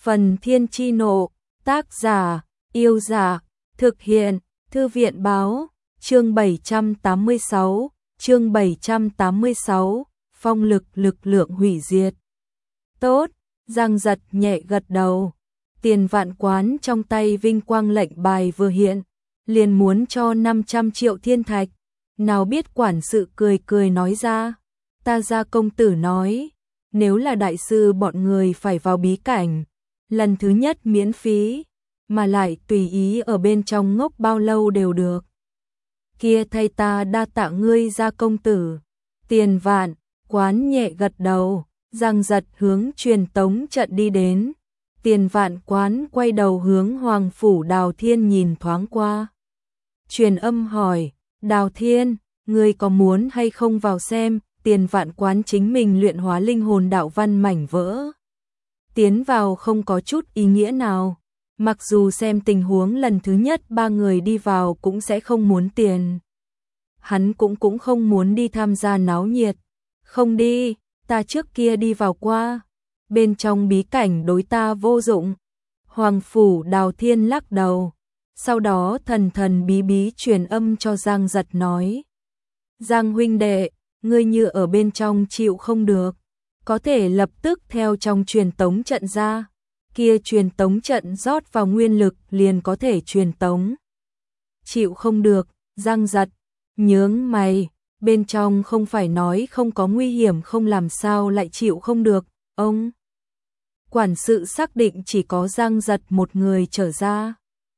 Phần Thiên Chi Nộ, tác giả, Yêu Giả, thực hiện, Thư viện Báo, chương 786, phong lực lực lượng hủy diệt. Tốt, Giang Giật nhẹ gật đầu, Tiền Vạn Quán trong tay vinh quang lệnh bài vừa hiện, liền muốn cho 500 triệu thiên thạch, nào biết quản sự cười cười nói ra, ta gia công tử nói, nếu là đại sư bọn người phải vào bí cảnh, lần thứ nhất miễn phí, mà lại tùy ý ở bên trong ngốc bao lâu đều được. Kia thay ta đa tạ ngươi gia công tử. Tiền Vạn Quán nhẹ gật đầu, Giang Giật hướng truyền tống trận đi đến. Tiền Vạn Quán quay đầu hướng Hoàng Phủ Đào Thiên nhìn thoáng qua. Truyền âm hỏi, Đào Thiên, ngươi có muốn hay không vào xem? Tiền Vạn Quán chính mình luyện hóa linh hồn đạo văn mảnh vỡ. Tiến vào không có chút ý nghĩa nào. Mặc dù xem tình huống lần thứ nhất ba người đi vào cũng sẽ không muốn tiền. Hắn cũng không muốn đi tham gia náo nhiệt. Không đi, ta trước kia đi vào qua. Bên trong bí cảnh đối ta vô dụng. Hoàng Phủ Đào Thiên lắc đầu. Sau đó thần thần bí bí truyền âm cho Giang Giật nói. Giang huynh đệ, ngươi như ở bên trong chịu không được. Có thể lập tức theo trong truyền tống trận ra. Kia truyền tống trận rót vào nguyên lực liền có thể truyền tống. Chịu không được, Giang Giật, nhướng mày, bên trong không phải nói không có nguy hiểm không làm sao lại chịu không được, ông. Quản sự xác định chỉ có Giang Giật một người trở ra.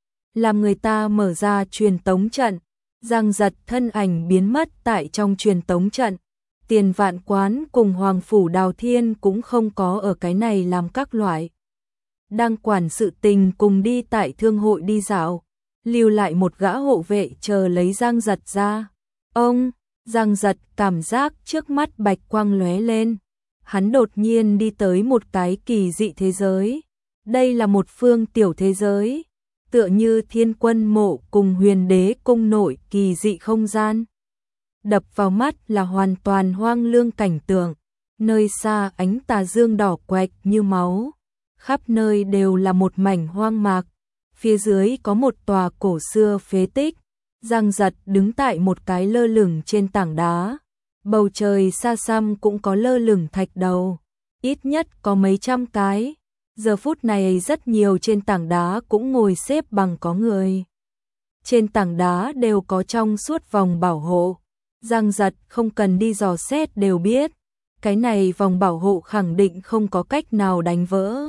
Làm người ta mở ra truyền tống trận, Giang Giật thân ảnh biến mất tại trong truyền tống trận. Tiền Vạn Quán cùng Hoàng Phủ Đào Thiên cũng không có ở cái này làm các loại. Đang quản sự tình cùng đi tại thương hội đi dạo, lưu lại một gã hộ vệ chờ lấy Giang Giật ra. Ông, Giang Giật cảm giác trước mắt bạch quang lóe lên. Hắn đột nhiên đi tới một cái kỳ dị thế giới. Đây là một phương tiểu thế giới, tựa như Thiên Quân Mộ cùng Huyền Đế cung nội kỳ dị không gian. Đập vào mắt là hoàn toàn hoang lương cảnh tượng, nơi xa ánh tà dương đỏ quạch như máu. Khắp nơi đều là một mảnh hoang mạc, phía dưới có một tòa cổ xưa phế tích. Giang Giật đứng tại một cái lơ lửng trên tảng đá, bầu trời xa xăm cũng có lơ lửng thạch đầu, ít nhất có mấy trăm cái. Giờ phút này rất nhiều trên tảng đá cũng ngồi xếp bằng có người. Trên tảng đá đều có trong suốt vòng bảo hộ. Giang Giật không cần đi dò xét đều biết, cái này vòng bảo hộ khẳng định không có cách nào đánh vỡ.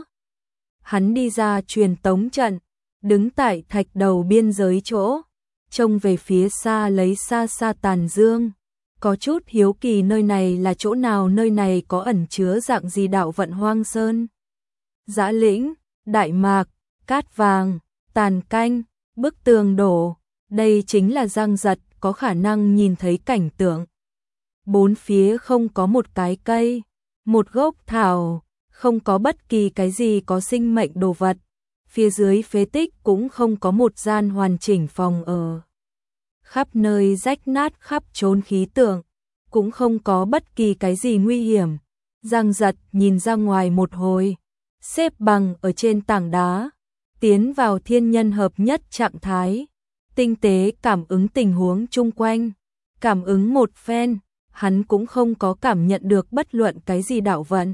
Hắn đi ra truyền tống trận, đứng tại thạch đầu biên giới chỗ, trông về phía xa lấy xa xa tàn dương. Có chút hiếu kỳ nơi này là chỗ nào, nơi này có ẩn chứa dạng gì đạo vận hoang sơn. Dã lĩnh, đại mạc, cát vàng, tàn canh, bức tường đổ, đây chính là Giang Giật có khả năng nhìn thấy cảnh tượng. Bốn phía không có một cái cây, một gốc thảo, không có bất kỳ cái gì có sinh mệnh đồ vật. Phía dưới phế tích cũng không có một gian hoàn chỉnh phòng ở. Khắp nơi rách nát khắp trốn khí tượng, cũng không có bất kỳ cái gì nguy hiểm. Giang Giật nhìn ra ngoài một hồi, xếp bằng ở trên tảng đá, tiến vào thiên nhân hợp nhất trạng thái, tinh tế cảm ứng tình huống chung quanh, cảm ứng một phen, hắn cũng không có cảm nhận được bất luận cái gì đạo vận.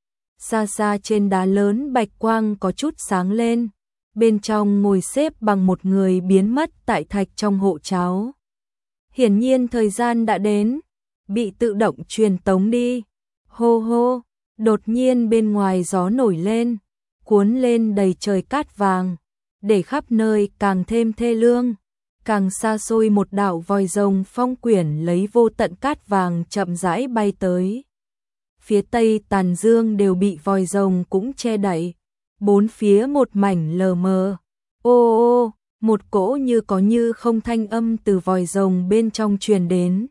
Xa xa trên đá lớn bạch quang có chút sáng lên, bên trong ngồi xếp bằng một người biến mất tại thạch trong hộ cháo. Hiển nhiên thời gian đã đến, bị tự động truyền tống đi. Hô hô, đột nhiên bên ngoài gió nổi lên, cuốn lên đầy trời cát vàng, để khắp nơi càng thêm thê lương. Càng xa xôi một đạo vòi rồng phong quyển lấy vô tận cát vàng chậm rãi bay tới. Phía tây tàn dương đều bị vòi rồng cũng che đậy, bốn phía một mảnh lờ mờ. Ô ô, một cỗ như có như không thanh âm từ vòi rồng bên trong truyền đến.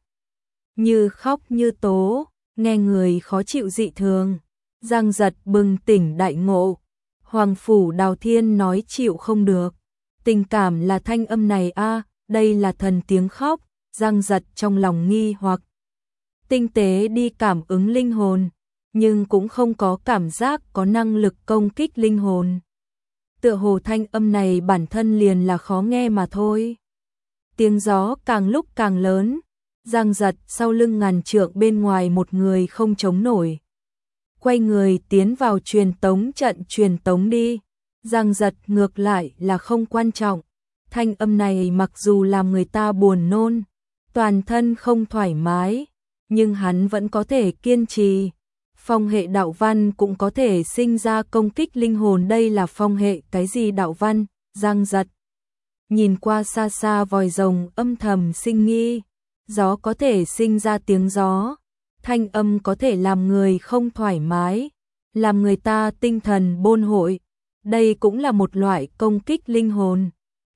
Như khóc như tố, nghe người khó chịu dị thường. Giang Giật bừng tỉnh đại ngộ. Hoàng Phủ Đào Thiên nói chịu không được. Tình cảm là thanh âm này a, đây là thần tiếng khóc. Giang Giật trong lòng nghi hoặc tinh tế đi cảm ứng linh hồn, nhưng cũng không có cảm giác có năng lực công kích linh hồn. Tựa hồ thanh âm này bản thân liền là khó nghe mà thôi. Tiếng gió càng lúc càng lớn, giang giật sau lưng ngàn trượng bên ngoài một người không chống nổi. Quay người tiến vào truyền tống trận truyền tống đi. Giang giật ngược lại là không quan trọng. Thanh âm này mặc dù làm người ta buồn nôn, toàn thân không thoải mái, nhưng hắn vẫn có thể kiên trì. Phong hệ đạo văn cũng có thể sinh ra công kích linh hồn, đây là phong hệ cái gì đạo văn? Giang giật nhìn qua xa xa vòi rồng âm thầm sinh nghi. Gió có thể sinh ra tiếng gió, thanh âm có thể làm người không thoải mái, làm người ta tinh thần bôn hội. Đây cũng là một loại công kích linh hồn.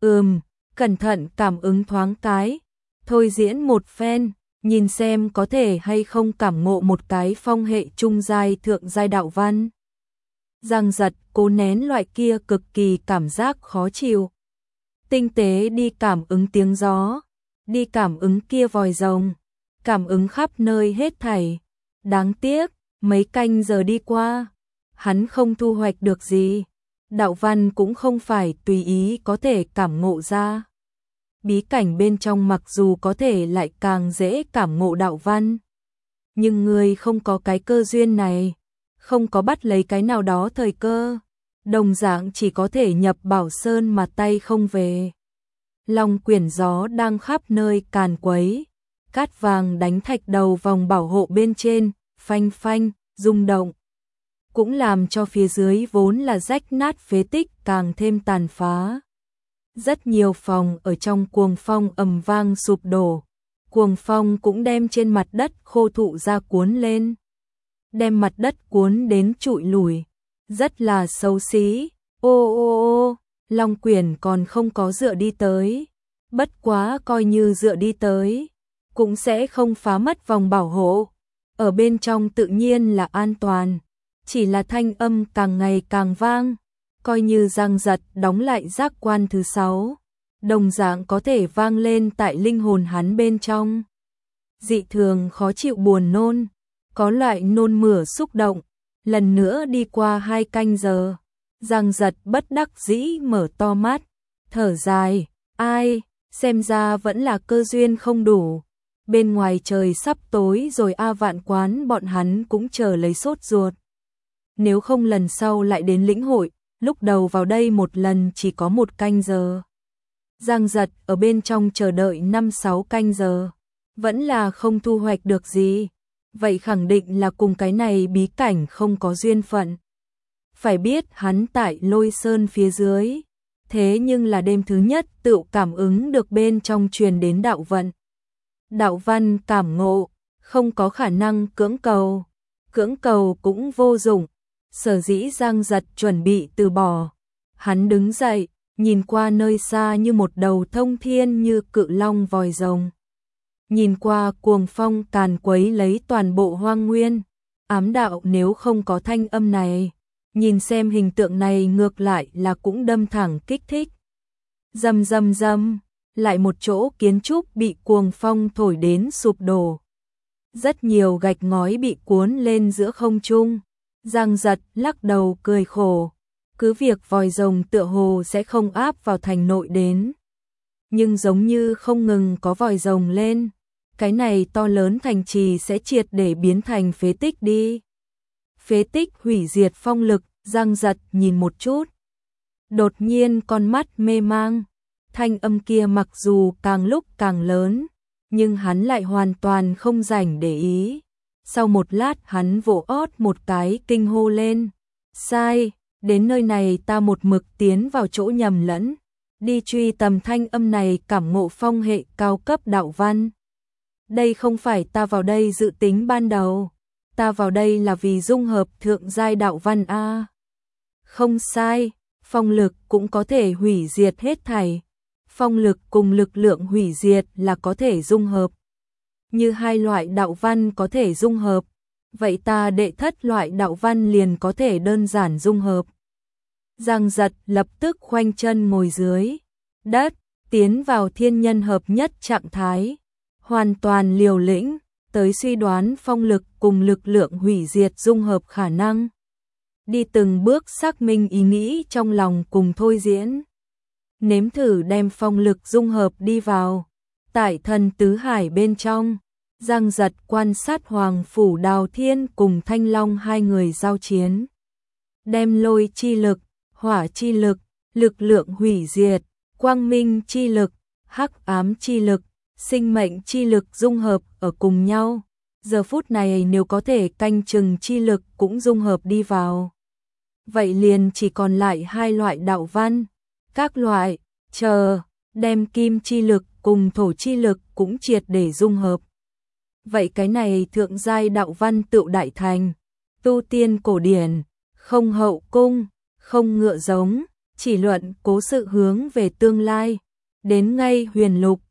Cẩn thận cảm ứng thoáng cái, thôi diễn một phen, nhìn xem có thể hay không cảm ngộ một cái phong hệ trung giai thượng giai đạo văn. Giang giật cố nén loại kia cực kỳ cảm giác khó chịu. Tinh tế đi cảm ứng tiếng gió, đi cảm ứng kia vòi rồng, cảm ứng khắp nơi hết thảy. Đáng tiếc, mấy canh giờ đi qua, hắn không thu hoạch được gì. Đạo văn cũng không phải tùy ý có thể cảm ngộ ra. Bí cảnh bên trong mặc dù có thể lại càng dễ cảm ngộ đạo văn, nhưng người không có cái cơ duyên này, không có bắt lấy cái nào đó thời cơ, đồng dạng chỉ có thể nhập Bảo Sơn mà tay không về. Long quyển gió đang khắp nơi càn quấy, cát vàng đánh thạch đầu vòng bảo hộ bên trên, phanh phanh, rung động, cũng làm cho phía dưới vốn là rách nát phế tích càng thêm tàn phá. Rất nhiều phòng ở trong cuồng phong ầm vang sụp đổ, cuồng phong cũng đem trên mặt đất khô thụ ra cuốn lên, đem mặt đất cuốn đến trụi lùi, rất là xấu xí. Ô, Long quyển còn không có dựa đi tới, bất quá coi như dựa đi tới, cũng sẽ không phá mất vòng bảo hộ, ở bên trong tự nhiên là an toàn, chỉ là thanh âm càng ngày càng vang, coi như Giang giật đóng lại giác quan thứ 6, đồng dạng có thể vang lên tại linh hồn hắn bên trong. Dị thường khó chịu buồn nôn, có loại nôn mửa xúc động, lần nữa đi qua 2 canh giờ, Giang giật bất đắc dĩ mở to mắt, thở dài, ai, xem ra vẫn là cơ duyên không đủ. Bên ngoài trời sắp tối rồi a, Vạn Quán bọn hắn cũng chờ lấy sốt ruột. Nếu không lần sau lại đến lĩnh hội, lúc đầu vào đây một lần chỉ có 1 canh giờ. Giang giật ở bên trong chờ đợi 5-6 canh giờ, vẫn là không thu hoạch được gì. Vậy khẳng định là cùng cái này bí cảnh không có duyên phận. Phải biết hắn tại Lôi Sơn phía dưới, thế nhưng là đêm thứ nhất tự cảm ứng được bên trong truyền đến đạo vận. Đạo văn cảm ngộ, không có khả năng cưỡng cầu cũng vô dụng. Sở dĩ Giang giật chuẩn bị từ bỏ. Hắn đứng dậy, nhìn qua nơi xa như một đầu thông thiên như cự long vòi rồng. Nhìn qua cuồng phong càn quấy lấy toàn bộ hoang nguyên, ám đạo nếu không có thanh âm này, nhìn xem hình tượng này ngược lại là cũng đâm thẳng kích thích. Rầm rầm rầm, lại một chỗ kiến trúc bị cuồng phong thổi đến sụp đổ. Rất nhiều gạch ngói bị cuốn lên giữa không trung. Giang giật lắc đầu cười khổ, cứ việc vòi rồng tựa hồ sẽ không áp vào thành nội đến. Nhưng giống như không ngừng có vòi rồng lên, cái này to lớn thành trì sẽ triệt để biến thành phế tích đi. Phế tích hủy diệt phong lực, Giang giật nhìn một chút. Đột nhiên con mắt mê mang, thanh âm kia mặc dù càng lúc càng lớn, nhưng hắn lại hoàn toàn không rảnh để ý. Sau một lát hắn vỗ ót một cái kinh hô lên. Sai, đến nơi này ta một mực tiến vào chỗ nhầm lẫn. Đi truy tầm thanh âm này cảm ngộ phong hệ cao cấp đạo văn. Đây không phải ta vào đây dự tính ban đầu. Ta vào đây là vì dung hợp thượng giai đạo văn A. Không sai, phong lực cũng có thể hủy diệt hết thảy. Phong lực cùng lực lượng hủy diệt là có thể dung hợp. Như 2 loại đạo văn có thể dung hợp, vậy ta đệ thất loại đạo văn liền có thể đơn giản dung hợp. Giang giật lập tức khoanh chân ngồi dưới đất, tiến vào thiên nhân hợp nhất trạng thái, hoàn toàn liều lĩnh, tới suy đoán phong lực cùng lực lượng hủy diệt dung hợp khả năng. Đi từng bước xác minh ý nghĩ trong lòng cùng thôi diễn. Nếm thử đem phong lực dung hợp đi vào. Tại thần tứ hải bên trong, Giang Giật quan sát Hoàng Phủ Đào Thiên cùng Thanh Long hai người giao chiến. Đem lôi chi lực, hỏa chi lực, lực lượng hủy diệt, quang minh chi lực, hắc ám chi lực, sinh mệnh chi lực dung hợp ở cùng nhau. Giờ phút này nếu có thể canh chừng chi lực cũng dung hợp đi vào. Vậy liền chỉ còn lại hai loại đạo văn. Các loại, đem kim chi lực cùng thổ chi lực cũng triệt để dung hợp. Vậy cái này thượng giai đạo văn tựu đại thành. Tu tiên cổ điển, không hậu cung, không ngựa giống, chỉ luận cố sự hướng về tương lai. Đến ngay huyền lục,